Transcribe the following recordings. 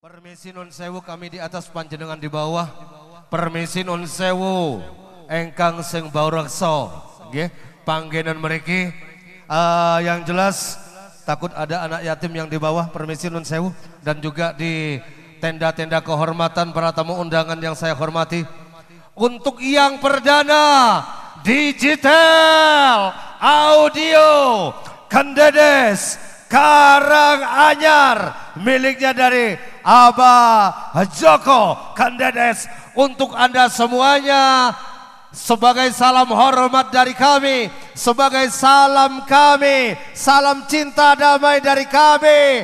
Permisi nun sewu, kami di atas panjenengan di bawah. Permisi nun sewu engkang sing baureksa nggih panggenan mriki. Yang jelas takut ada anak yatim yang di bawah. Permisi nun sewu. Dan juga di tenda-tenda kehormatan para tamu undangan yang saya hormati. Untuk yang perdana digital audio Kendedes Karanganyar miliknya dari Abah Joko Kendedes. Untuk Anda semuanya, sebagai salam hormat dari kami, sebagai salam kami, salam cinta damai dari kami,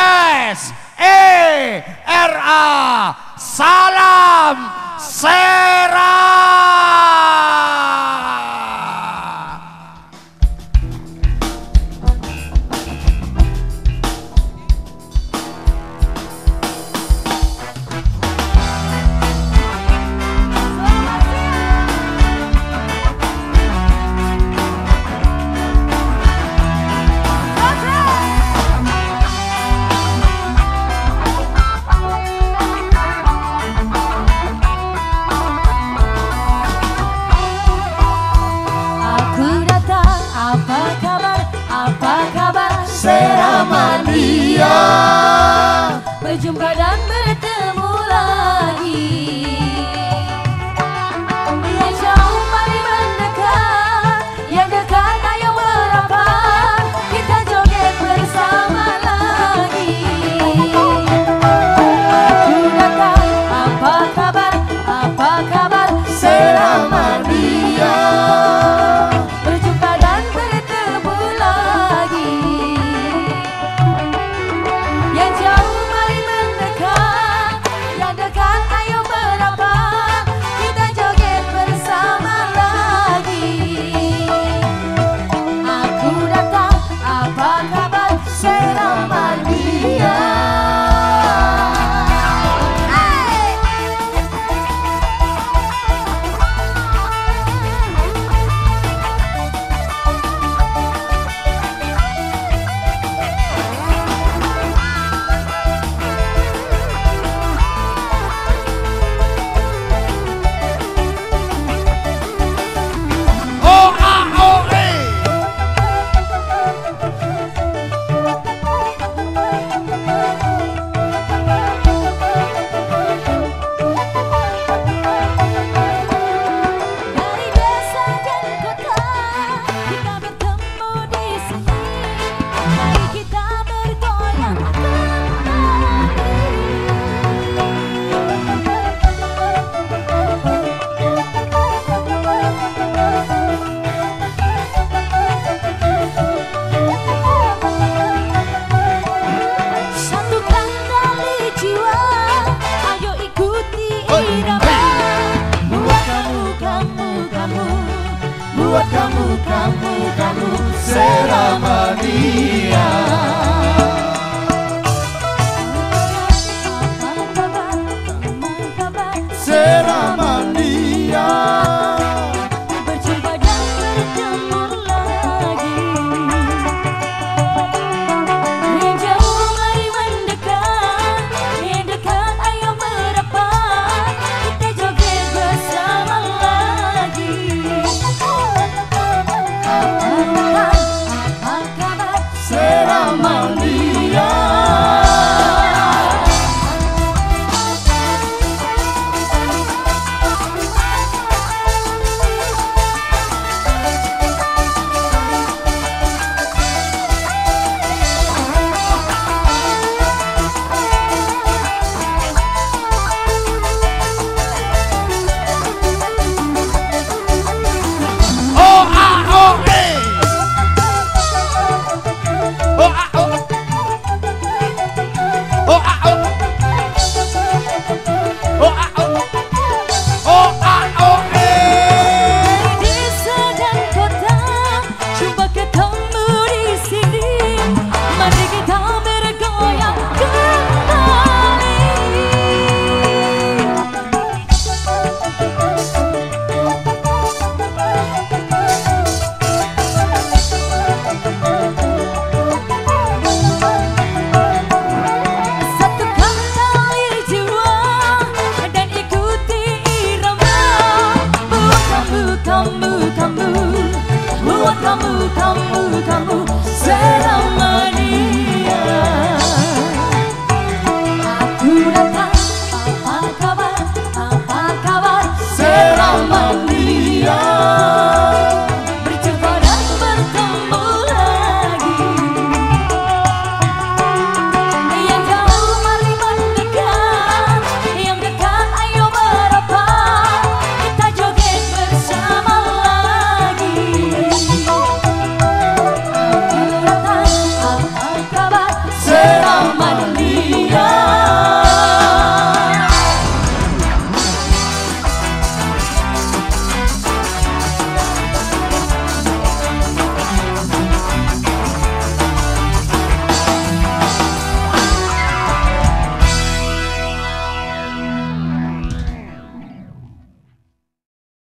SERA, salam Sera. Seramania, berjumpa dan bertemu lagi. Yang jauh mari mendekat, yang dekat ayo merapat, kita joget bersama lagi. Aku datang, apa kabar, apa kabar Seramania. Buat kamu Seramania.